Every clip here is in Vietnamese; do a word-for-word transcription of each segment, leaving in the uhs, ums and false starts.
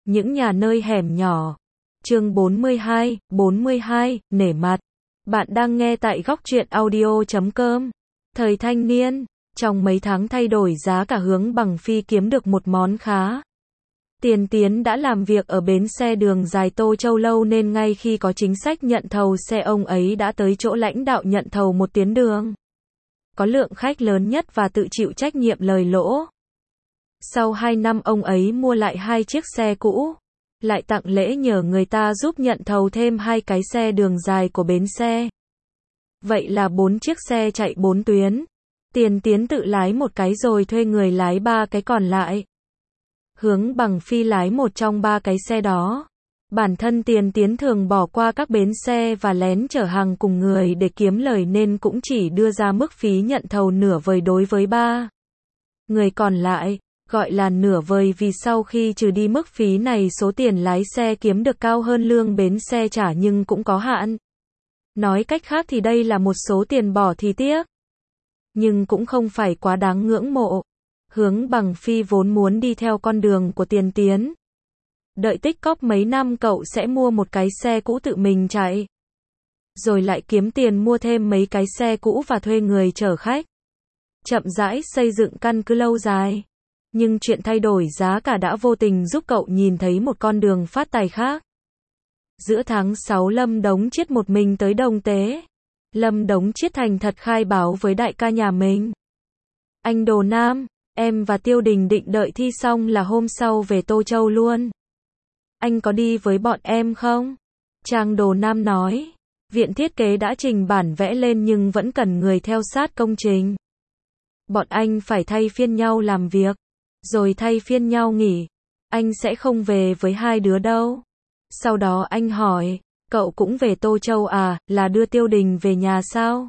Những nhà nơi hẻm nhỏ. Chương bốn mươi hai, bốn mươi hai, nể mặt. Bạn đang nghe tại góc truyện audio chấm com. Thời thanh niên, trong mấy tháng thay đổi giá cả Hướng Bằng Phi kiếm được một món khá. Tiền Tiến đã làm việc ở bến xe đường dài Tô Châu lâu nên ngay khi có chính sách nhận thầu xe ông ấy đã tới chỗ lãnh đạo nhận thầu một tuyến đường. Có lượng khách lớn nhất và tự chịu trách nhiệm lời lỗ. Sau hai năm ông ấy mua lại hai chiếc xe cũ, lại tặng lễ nhờ người ta giúp nhận thầu thêm hai cái xe đường dài của bến xe. Vậy là bốn chiếc xe chạy bốn tuyến. Tiền Tiến tự lái một cái rồi thuê người lái ba cái còn lại. Hướng Bằng Phi lái một trong ba cái xe đó. Bản thân Tiền Tiến thường bỏ qua các bến xe và lén chở hàng cùng người để kiếm lời nên cũng chỉ đưa ra mức phí nhận thầu nửa vời đối với ba người còn lại. Gọi là nửa vời vì sau khi trừ đi mức phí này số tiền lái xe kiếm được cao hơn lương bến xe trả nhưng cũng có hạn. Nói cách khác thì đây là một số tiền bỏ thì tiếc. Nhưng cũng không phải quá đáng ngưỡng mộ. Hướng Bằng Phi vốn muốn đi theo con đường của Tiền Tiến. Đợi tích cóp mấy năm cậu sẽ mua một cái xe cũ tự mình chạy. Rồi lại kiếm tiền mua thêm mấy cái xe cũ và thuê người chở khách. Chậm rãi xây dựng căn cứ lâu dài. Nhưng chuyện thay đổi giá cả đã vô tình giúp cậu nhìn thấy một con đường phát tài khác. Giữa tháng sáu Lâm Đống Chiết một mình tới Đồng Tế. Lâm Đống Chiết thành thật khai báo với đại ca nhà mình. Anh Đồ Nam, em và Tiêu Đình định đợi thi xong là hôm sau về Tô Châu luôn. Anh có đi với bọn em không? Trang Đồ Nam nói. Viện thiết kế đã trình bản vẽ lên nhưng vẫn cần người theo sát công trình. Bọn anh phải thay phiên nhau làm việc. Rồi thay phiên nhau nghỉ. Anh sẽ không về với hai đứa đâu. Sau đó anh hỏi, cậu cũng về Tô Châu à, là đưa Tiêu Đình về nhà sao?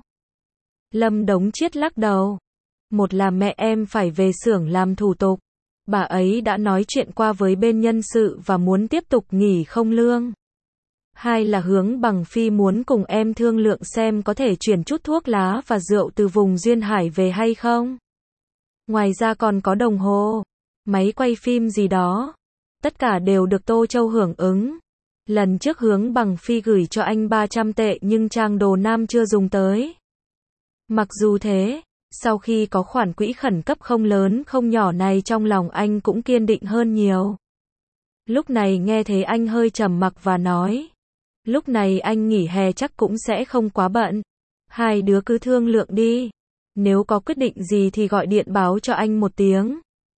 Lâm Đống Chiết lắc đầu. Một là mẹ em phải về xưởng làm thủ tục. Bà ấy đã nói chuyện qua với bên nhân sự và muốn tiếp tục nghỉ không lương. Hai là Hướng Bằng Phi muốn cùng em thương lượng xem có thể chuyển chút thuốc lá và rượu từ vùng Duyên Hải về hay không. Ngoài ra còn có đồng hồ, máy quay phim gì đó. Tất cả đều được Tô Châu hưởng ứng. Lần trước Hướng Bằng Phi gửi cho anh ba trăm tệ nhưng Trang Đồ Nam chưa dùng tới. Mặc dù thế, sau khi có khoản quỹ khẩn cấp không lớn không nhỏ này trong lòng anh cũng kiên định hơn nhiều. Lúc này nghe thấy anh hơi trầm mặc và nói. Lúc này anh nghỉ hè chắc cũng sẽ không quá bận. Hai đứa cứ thương lượng đi. Nếu có quyết định gì thì gọi điện báo cho anh một tiếng.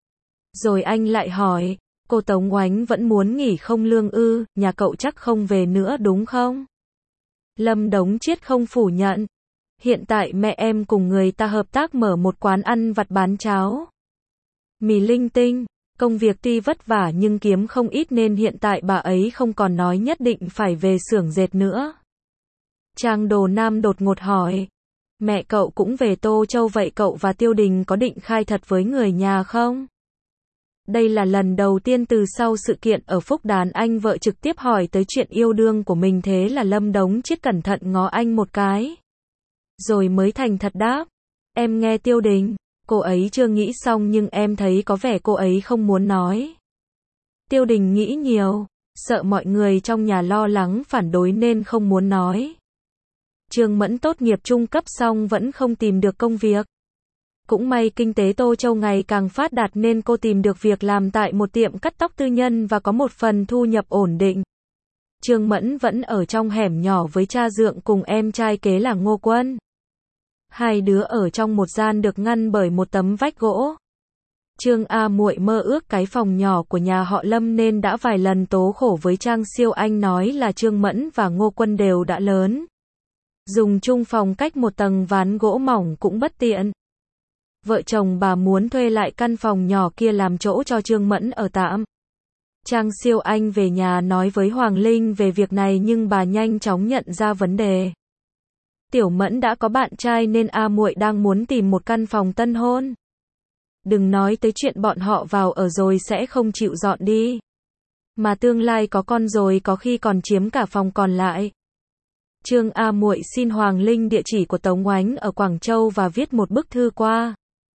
Rồi anh lại hỏi, cô Tống Oánh vẫn muốn nghỉ không lương ư, nhà cậu chắc không về nữa đúng không? Lâm Đống Chiết không phủ nhận. Hiện tại mẹ em cùng người ta hợp tác mở một quán ăn vặt bán cháo mì linh tinh. Công việc tuy vất vả nhưng kiếm không ít nên hiện tại bà ấy không còn nói nhất định phải về xưởng dệt nữa. Trang Đồ Nam đột ngột hỏi. Mẹ cậu cũng về Tô Châu vậy cậu và Tiêu Đình có định khai thật với người nhà không? Đây là lần đầu tiên từ sau sự kiện ở Phúc Đán anh vợ trực tiếp hỏi tới chuyện yêu đương của mình thế là Lâm Đống Chiết cẩn thận ngó anh một cái. Rồi mới thành thật đáp. Em nghe Tiêu Đình, cô ấy chưa nghĩ xong nhưng em thấy có vẻ cô ấy không muốn nói. Tiêu Đình nghĩ nhiều, sợ mọi người trong nhà lo lắng phản đối nên không muốn nói. Trương Mẫn tốt nghiệp trung cấp xong vẫn không tìm được công việc. Cũng may kinh tế Tô Châu ngày càng phát đạt nên cô tìm được việc làm tại một tiệm cắt tóc tư nhân và có một phần thu nhập ổn định. Trương Mẫn vẫn ở trong hẻm nhỏ với cha dượng cùng em trai kế là Ngô Quân. Hai đứa ở trong một gian được ngăn bởi một tấm vách gỗ. Trương A Muội mơ ước cái phòng nhỏ của nhà họ Lâm nên đã vài lần tố khổ với Trang Siêu Anh nói là Trương Mẫn và Ngô Quân đều đã lớn. Dùng chung phòng cách một tầng ván gỗ mỏng cũng bất tiện. Vợ chồng bà muốn thuê lại căn phòng nhỏ kia làm chỗ cho Trương Mẫn ở tạm. Trang Siêu Anh về nhà nói với Hoàng Linh về việc này nhưng bà nhanh chóng nhận ra vấn đề. Tiểu Mẫn đã có bạn trai nên A Muội đang muốn tìm một căn phòng tân hôn. Đừng nói tới chuyện bọn họ vào ở rồi sẽ không chịu dọn đi. Mà tương lai có con rồi có khi còn chiếm cả phòng còn lại. Trương A Muội xin Hoàng Linh địa chỉ của Tống Oánh ở Quảng Châu và viết một bức thư qua.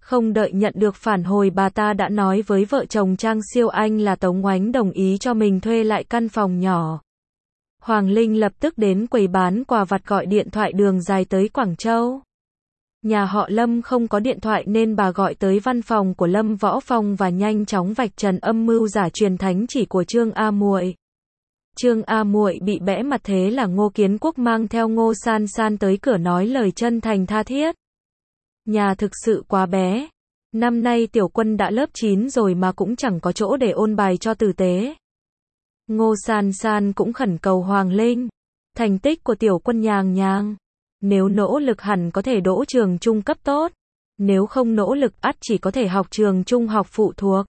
Không đợi nhận được phản hồi bà ta đã nói với vợ chồng Trang Siêu Anh là Tống Oánh đồng ý cho mình thuê lại căn phòng nhỏ. Hoàng Linh lập tức đến quầy bán quà vặt gọi điện thoại đường dài tới Quảng Châu. Nhà họ Lâm không có điện thoại nên bà gọi tới văn phòng của Lâm Võ Phong và nhanh chóng vạch trần âm mưu giả truyền thánh chỉ của Trương A Muội. Trương A Muội bị bẽ mặt thế là Ngô Kiến Quốc mang theo Ngô San San tới cửa nói lời chân thành tha thiết. Nhà thực sự quá bé. Năm nay Tiểu Quân đã lớp chín rồi mà cũng chẳng có chỗ để ôn bài cho tử tế. Ngô San San cũng khẩn cầu Hoàng Linh. Thành tích của Tiểu Quân nhàng nhàng. Nếu nỗ lực hẳn có thể đỗ trường trung cấp tốt. Nếu không nỗ lực ắt chỉ có thể học trường trung học phụ thuộc.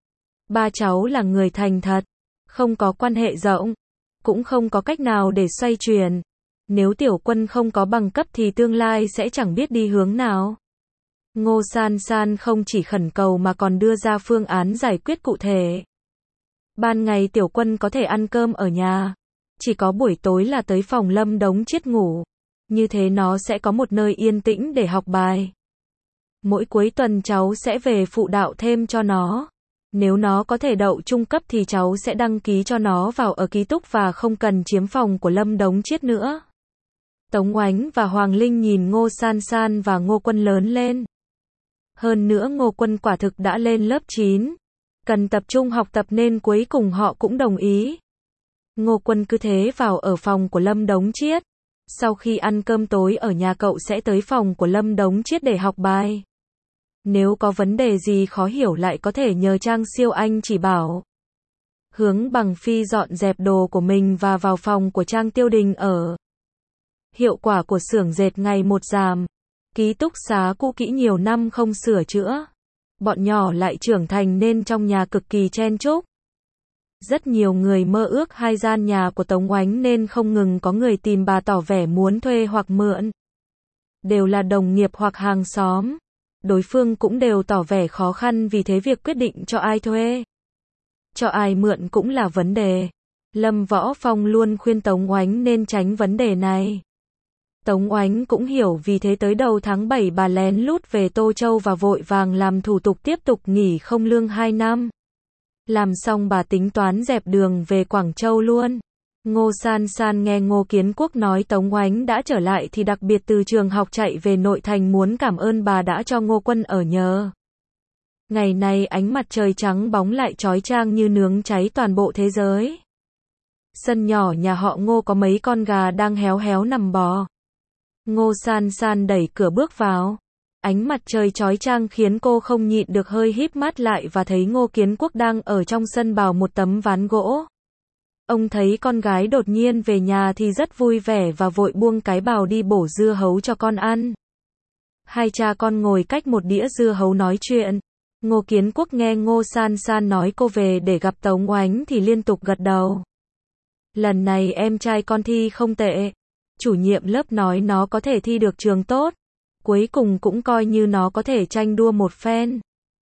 Ba cháu là người thành thật. Không có quan hệ rộng. Cũng không có cách nào để xoay chuyển. Nếu Tiểu Quân không có bằng cấp thì tương lai sẽ chẳng biết đi hướng nào. Ngô San San không chỉ khẩn cầu mà còn đưa ra phương án giải quyết cụ thể. Ban ngày Tiểu Quân có thể ăn cơm ở nhà. Chỉ có buổi tối là tới phòng Lâm Đống Chiết ngủ. Như thế nó sẽ có một nơi yên tĩnh để học bài. Mỗi cuối tuần cháu sẽ về phụ đạo thêm cho nó. Nếu nó có thể đậu trung cấp thì cháu sẽ đăng ký cho nó vào ở ký túc và không cần chiếm phòng của Lâm Đống Chiết nữa. Tống Oánh và Hoàng Linh nhìn Ngô San San và Ngô Quân lớn lên. Hơn nữa Ngô Quân quả thực đã lên lớp chín. Cần tập trung học tập nên cuối cùng họ cũng đồng ý. Ngô Quân cứ thế vào ở phòng của Lâm Đống Chiết. Sau khi ăn cơm tối ở nhà cậu sẽ tới phòng của Lâm Đống Chiết để học bài. Nếu có vấn đề gì khó hiểu lại có thể nhờ Trang Siêu Anh chỉ bảo. Hướng Bằng Phi dọn dẹp đồ của mình và vào phòng của Trang Tiêu Đình ở. Hiệu quả của xưởng dệt ngày một giảm. Ký túc xá cũ kỹ nhiều năm không sửa chữa. Bọn nhỏ lại trưởng thành nên trong nhà cực kỳ chen chúc. Rất nhiều người mơ ước hai gian nhà của Tống Oánh nên không ngừng có người tìm bà tỏ vẻ muốn thuê hoặc mượn. Đều là đồng nghiệp hoặc hàng xóm. Đối phương cũng đều tỏ vẻ khó khăn vì thế việc quyết định cho ai thuê, cho ai mượn cũng là vấn đề. Lâm Võ Phong luôn khuyên Tống Oánh nên tránh vấn đề này. Tống Oánh cũng hiểu vì thế tới đầu tháng bảy bà lén lút về Tô Châu và vội vàng làm thủ tục tiếp tục nghỉ không lương hai năm. Làm xong bà tính toán dẹp đường về Quảng Châu luôn. Ngô San San nghe Ngô Kiến Quốc nói Tống Oánh đã trở lại thì đặc biệt từ trường học chạy về nội thành muốn cảm ơn bà đã cho Ngô Quân ở nhờ. Ngày này ánh mặt trời trắng bóng lại chói chang như nướng cháy toàn bộ thế giới. Sân nhỏ nhà họ Ngô có mấy con gà đang héo héo nằm bò. Ngô San San đẩy cửa bước vào. Ánh mặt trời chói chang khiến cô không nhịn được hơi híp mắt lại và thấy Ngô Kiến Quốc đang ở trong sân bào một tấm ván gỗ. Ông thấy con gái đột nhiên về nhà thì rất vui vẻ và vội buông cái bào đi bổ dưa hấu cho con ăn. Hai cha con ngồi cách một đĩa dưa hấu nói chuyện. Ngô Kiến Quốc nghe Ngô San San nói cô về để gặp Tống Oánh thì liên tục gật đầu. Lần này em trai con thi không tệ. Chủ nhiệm lớp nói nó có thể thi được trường tốt. Cuối cùng cũng coi như nó có thể tranh đua một phen.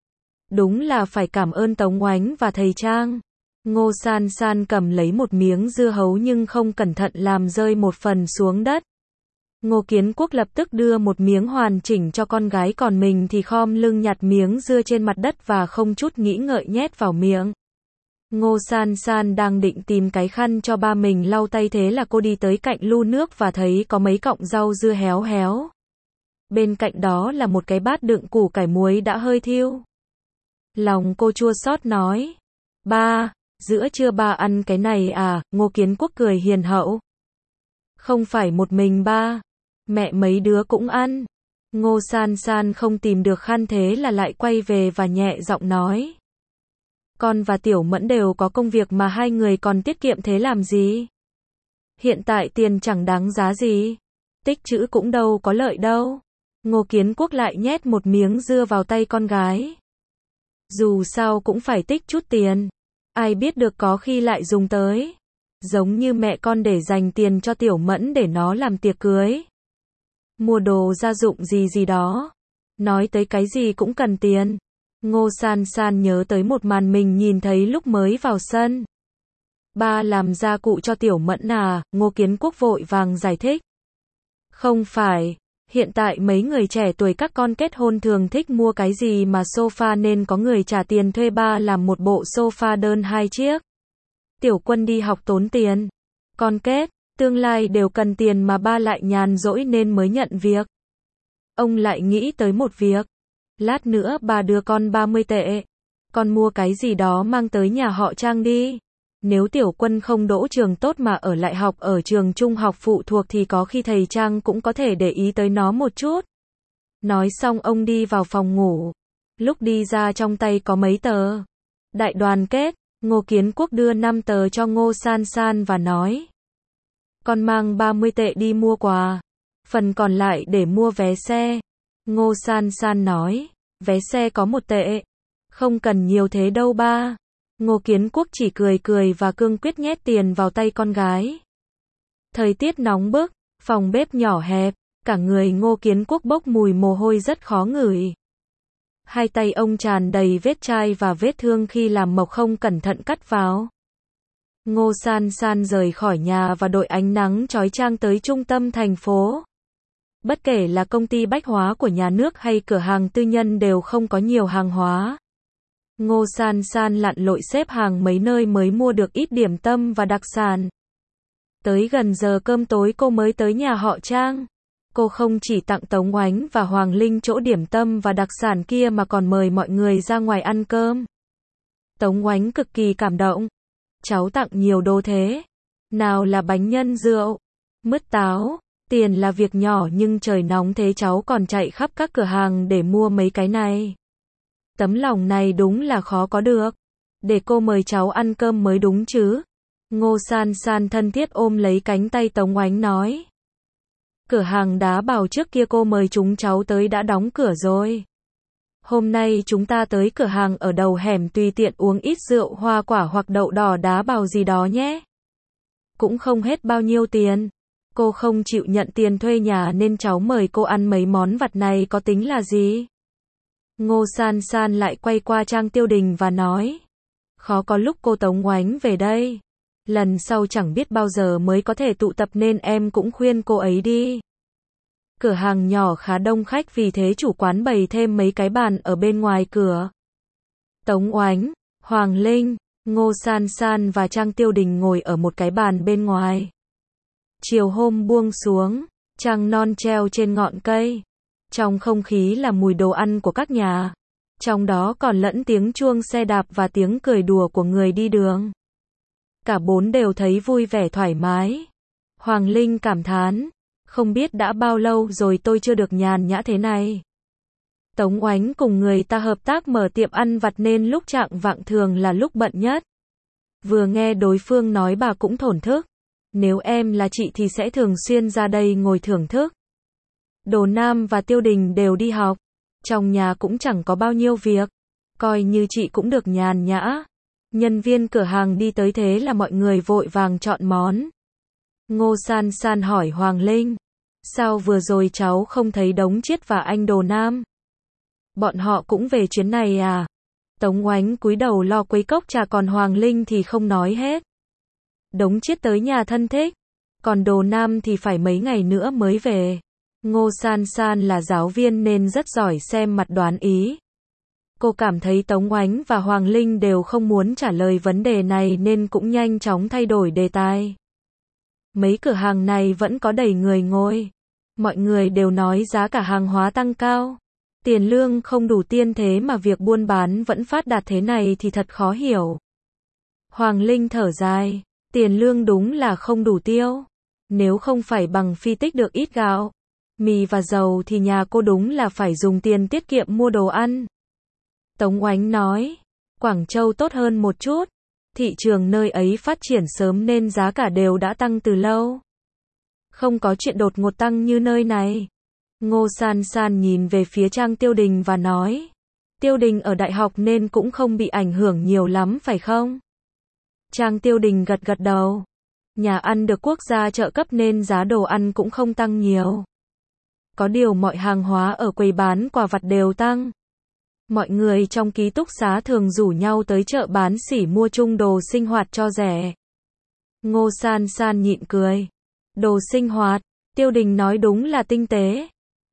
Đúng là phải cảm ơn Tống Oánh và thầy Trang. Ngô San San cầm lấy một miếng dưa hấu nhưng không cẩn thận làm rơi một phần xuống đất. Ngô Kiến Quốc lập tức đưa một miếng hoàn chỉnh cho con gái còn mình thì khom lưng nhặt miếng dưa trên mặt đất và không chút nghĩ ngợi nhét vào miệng. Ngô San San đang định tìm cái khăn cho ba mình lau tay thế là cô đi tới cạnh lu nước và thấy có mấy cọng rau dưa héo héo. Bên cạnh đó là một cái bát đựng củ cải muối đã hơi thiêu. Lòng cô chua xót nói. Ba, giữa trưa ba ăn cái này à? Ngô Kiến Quốc cười hiền hậu. Không phải một mình ba. Mẹ mấy đứa cũng ăn. Ngô San San không tìm được khăn thế là lại quay về và nhẹ giọng nói. Con và Tiểu Mẫn đều có công việc mà hai người còn tiết kiệm thế làm gì? Hiện tại tiền chẳng đáng giá gì. Tích trữ cũng đâu có lợi đâu. Ngô Kiến Quốc lại nhét một miếng dưa vào tay con gái. Dù sao cũng phải tích chút tiền. Ai biết được có khi lại dùng tới. Giống như mẹ con để dành tiền cho Tiểu Mẫn để nó làm tiệc cưới. Mua đồ gia dụng gì gì đó. Nói tới cái gì cũng cần tiền. Ngô San San nhớ tới một màn mình nhìn thấy lúc mới vào sân. Ba làm gia cụ cho Tiểu Mẫn à? Ngô Kiến Quốc vội vàng giải thích. Không phải. Hiện tại mấy người trẻ tuổi các con kết hôn thường thích mua cái gì mà sofa nên có người trả tiền thuê ba làm một bộ sofa đơn hai chiếc. Tiểu Quân đi học tốn tiền. Con kết, tương lai đều cần tiền mà ba lại nhàn rỗi nên mới nhận việc. Ông lại nghĩ tới một việc. Lát nữa bà đưa con ba mươi tệ. Con mua cái gì đó mang tới nhà họ Trang đi. Nếu Tiểu Quân không đỗ trường tốt mà ở lại học ở trường trung học phụ thuộc thì có khi thầy Trang cũng có thể để ý tới nó một chút. Nói xong ông đi vào phòng ngủ. Lúc đi ra trong tay có mấy tờ. Đại đoàn kết, Ngô Kiến Quốc đưa năm tờ cho Ngô San San và nói. Con mang ba mươi tệ đi mua quà. Phần còn lại để mua vé xe. Ngô San San nói. Vé xe có một tệ. Không cần nhiều thế đâu ba. Ngô Kiến Quốc chỉ cười cười và cương quyết nhét tiền vào tay con gái. Thời tiết nóng bức, phòng bếp nhỏ hẹp, cả người Ngô Kiến Quốc bốc mùi mồ hôi rất khó ngửi. Hai tay ông tràn đầy vết chai và vết thương khi làm mộc không cẩn thận cắt vào. Ngô San San rời khỏi nhà và đội ánh nắng chói chang tới trung tâm thành phố. Bất kể là công ty bách hóa của nhà nước hay cửa hàng tư nhân đều không có nhiều hàng hóa. Ngô San San lặn lội xếp hàng mấy nơi mới mua được ít điểm tâm và đặc sản. Tới gần giờ cơm tối cô mới tới nhà họ Trang. Cô không chỉ tặng Tống Oánh và Hoàng Linh chỗ điểm tâm và đặc sản kia mà còn mời mọi người ra ngoài ăn cơm. Tống Oánh cực kỳ cảm động. Cháu tặng nhiều đồ thế. Nào là bánh nhân rượu, mứt táo, tiền là việc nhỏ nhưng trời nóng thế cháu còn chạy khắp các cửa hàng để mua mấy cái này. Tấm lòng này đúng là khó có được. Để cô mời cháu ăn cơm mới đúng chứ. Ngô San San thân thiết ôm lấy cánh tay Tống Oánh nói. Cửa hàng đá bào trước kia cô mời chúng cháu tới đã đóng cửa rồi. Hôm nay chúng ta tới cửa hàng ở đầu hẻm tùy tiện uống ít rượu hoa quả hoặc đậu đỏ đá bào gì đó nhé. Cũng không hết bao nhiêu tiền. Cô không chịu nhận tiền thuê nhà nên cháu mời cô ăn mấy món vặt này có tính là gì? Ngô San San lại quay qua Trang Tiêu Đình và nói. Khó có lúc cô Tống Oánh về đây. Lần sau chẳng biết bao giờ mới có thể tụ tập nên em cũng khuyên cô ấy đi. Cửa hàng nhỏ khá đông khách vì thế chủ quán bày thêm mấy cái bàn ở bên ngoài cửa. Tống Oánh, Hoàng Linh, Ngô San San và Trang Tiêu Đình ngồi ở một cái bàn bên ngoài. Chiều hôm buông xuống, trăng non treo trên ngọn cây. Trong không khí là mùi đồ ăn của các nhà. Trong đó còn lẫn tiếng chuông xe đạp và tiếng cười đùa của người đi đường. Cả bốn đều thấy vui vẻ thoải mái. Hoàng Linh cảm thán. Không biết đã bao lâu rồi tôi chưa được nhàn nhã thế này. Tống Oánh cùng người ta hợp tác mở tiệm ăn vặt nên lúc trạng vạng thường là lúc bận nhất. Vừa nghe đối phương nói bà cũng thổn thức. Nếu em là chị thì sẽ thường xuyên ra đây ngồi thưởng thức. Đồ Nam và Tiêu Đình đều đi học. Trong nhà cũng chẳng có bao nhiêu việc. Coi như chị cũng được nhàn nhã. Nhân viên cửa hàng đi tới thế là mọi người vội vàng chọn món. Ngô San San hỏi Hoàng Linh. Sao vừa rồi cháu không thấy Đống Chiết và anh Đồ Nam? Bọn họ cũng về chuyến này à? Tống Oánh cúi đầu lo quấy cốc trà còn Hoàng Linh thì không nói hết. Đống Chiết tới nhà thân thích. Còn Đồ Nam thì phải mấy ngày nữa mới về. Ngô San San là giáo viên nên rất giỏi xem mặt đoán ý. Cô cảm thấy Tống Oánh và Hoàng Linh đều không muốn trả lời vấn đề này nên cũng nhanh chóng thay đổi đề tài. Mấy cửa hàng này vẫn có đầy người ngồi. Mọi người đều nói giá cả hàng hóa tăng cao. Tiền lương không đủ tiền thế mà việc buôn bán vẫn phát đạt thế này thì thật khó hiểu. Hoàng Linh thở dài. Tiền lương đúng là không đủ tiêu. Nếu không phải bằng phi tích được ít gạo, mì và dầu thì nhà cô đúng là phải dùng tiền tiết kiệm mua đồ ăn. Tống Oánh nói. Quảng Châu tốt hơn một chút. Thị trường nơi ấy phát triển sớm nên giá cả đều đã tăng từ lâu. Không có chuyện đột ngột tăng như nơi này. Ngô San San nhìn về phía Trang Tiêu Đình và nói. Tiêu Đình ở đại học nên cũng không bị ảnh hưởng nhiều lắm phải không? Trang Tiêu Đình gật gật đầu. Nhà ăn được quốc gia trợ cấp nên giá đồ ăn cũng không tăng nhiều. Có điều mọi hàng hóa ở quầy bán quà vặt đều tăng. Mọi người trong ký túc xá thường rủ nhau tới chợ bán sỉ mua chung đồ sinh hoạt cho rẻ. Ngô San San nhịn cười. Đồ sinh hoạt, Tiêu Đình nói đúng là tinh tế.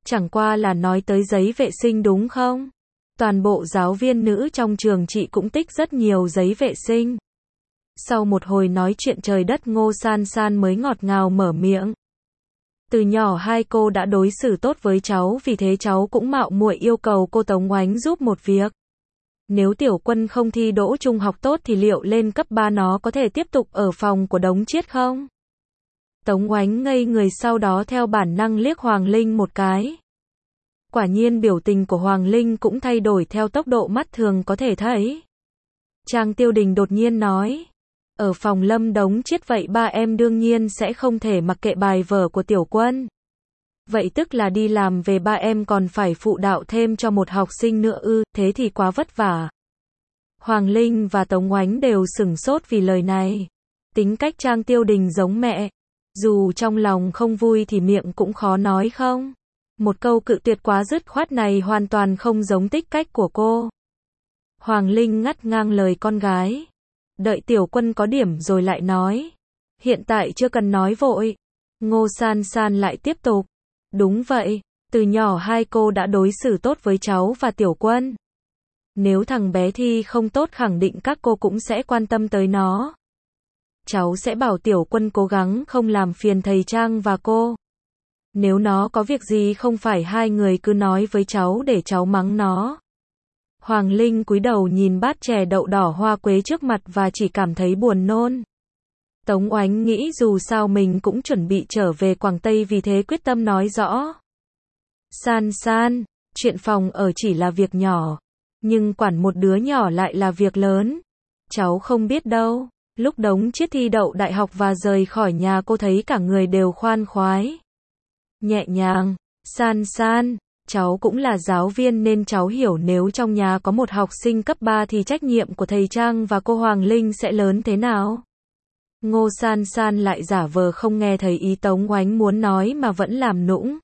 Chẳng qua là nói tới giấy vệ sinh đúng không? Toàn bộ giáo viên nữ trong trường chị cũng tích rất nhiều giấy vệ sinh. Sau một hồi nói chuyện trời đất Ngô San San mới ngọt ngào mở miệng. Từ nhỏ hai cô đã đối xử tốt với cháu, vì thế cháu cũng mạo muội yêu cầu cô Tống Oánh giúp một việc. Nếu Tiểu Quân không thi đỗ trung học tốt thì liệu lên cấp ba nó có thể tiếp tục ở phòng của Đống Chiết không? Tống Oánh ngây người, sau đó theo bản năng liếc Hoàng Linh một cái. Quả nhiên biểu tình của Hoàng Linh cũng thay đổi theo tốc độ mắt thường có thể thấy. Trang Tiêu Đình đột nhiên nói. Ở phòng Lâm Đống Chiết vậy ba em đương nhiên sẽ không thể mặc kệ bài vở của Tiểu Quân. Vậy tức là đi làm về ba em còn phải phụ đạo thêm cho một học sinh nữa ư, thế thì quá vất vả. Hoàng Linh và Tống Oánh đều sửng sốt vì lời này. Tính cách Trang Tiêu Đình giống mẹ. Dù trong lòng không vui thì miệng cũng khó nói không. Một câu cự tuyệt quá dứt khoát này hoàn toàn không giống tích cách của cô. Hoàng Linh ngắt ngang lời con gái. Đợi Tiểu Quân có điểm rồi lại nói. Hiện tại chưa cần nói vội. Ngô San San lại tiếp tục. Đúng vậy, từ nhỏ hai cô đã đối xử tốt với cháu và Tiểu Quân. Nếu thằng bé thi không tốt khẳng định các cô cũng sẽ quan tâm tới nó. Cháu sẽ bảo Tiểu Quân cố gắng không làm phiền thầy Trang và cô. Nếu nó có việc gì không phải hai người cứ nói với cháu để cháu mắng nó. Hoàng Linh cúi đầu nhìn bát chè đậu đỏ hoa quế trước mặt và chỉ cảm thấy buồn nôn. Tống Oánh nghĩ dù sao mình cũng chuẩn bị trở về Quảng Tây, vì thế quyết tâm nói rõ. San San, chuyện phòng ở chỉ là việc nhỏ, nhưng quản một đứa nhỏ lại là việc lớn. Cháu không biết đâu, lúc Đống Chiết thi đậu đại học và rời khỏi nhà cô thấy cả người đều khoan khoái. Nhẹ nhàng, San San, cháu cũng là giáo viên nên cháu hiểu nếu trong nhà có một học sinh cấp ba thì trách nhiệm của thầy Trang và cô Hoàng Linh sẽ lớn thế nào. Ngô San San lại giả vờ không nghe thấy ý Tống Oánh muốn nói mà vẫn làm nũng.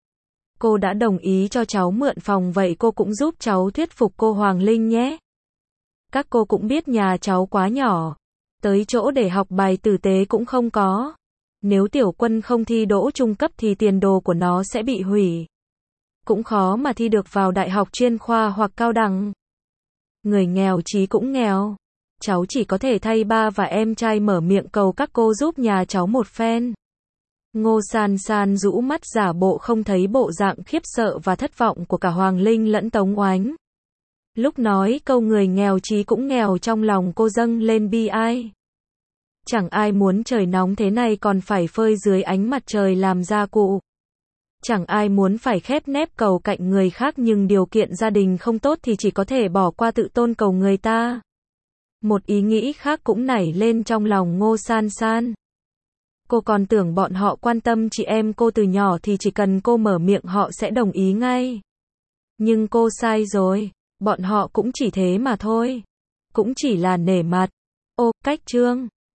Cô đã đồng ý cho cháu mượn phòng vậy cô cũng giúp cháu thuyết phục cô Hoàng Linh nhé. Các cô cũng biết nhà cháu quá nhỏ, tới chỗ để học bài tử tế cũng không có. Nếu Tiểu Quân không thi đỗ trung cấp thì tiền đồ của nó sẽ bị hủy. Cũng khó mà thi được vào đại học chuyên khoa hoặc cao đẳng. Người nghèo chí cũng nghèo. Cháu chỉ có thể thay ba và em trai mở miệng cầu các cô giúp nhà cháu một phen. Ngô San San rũ mắt giả bộ không thấy bộ dạng khiếp sợ và thất vọng của cả Hoàng Linh lẫn Tống Oánh. Lúc nói câu người nghèo chí cũng nghèo trong lòng cô dâng lên bi ai. Chẳng ai muốn trời nóng thế này còn phải phơi dưới ánh mặt trời làm gia cụ. Chẳng ai muốn phải khép nép cầu cạnh người khác nhưng điều kiện gia đình không tốt thì chỉ có thể bỏ qua tự tôn cầu người ta. Một ý nghĩ khác cũng nảy lên trong lòng Ngô San San. Cô còn tưởng bọn họ quan tâm chị em cô từ nhỏ thì chỉ cần cô mở miệng họ sẽ đồng ý ngay. Nhưng cô sai rồi, bọn họ cũng chỉ thế mà thôi. Cũng chỉ là nể mặt. Ô, cách chương.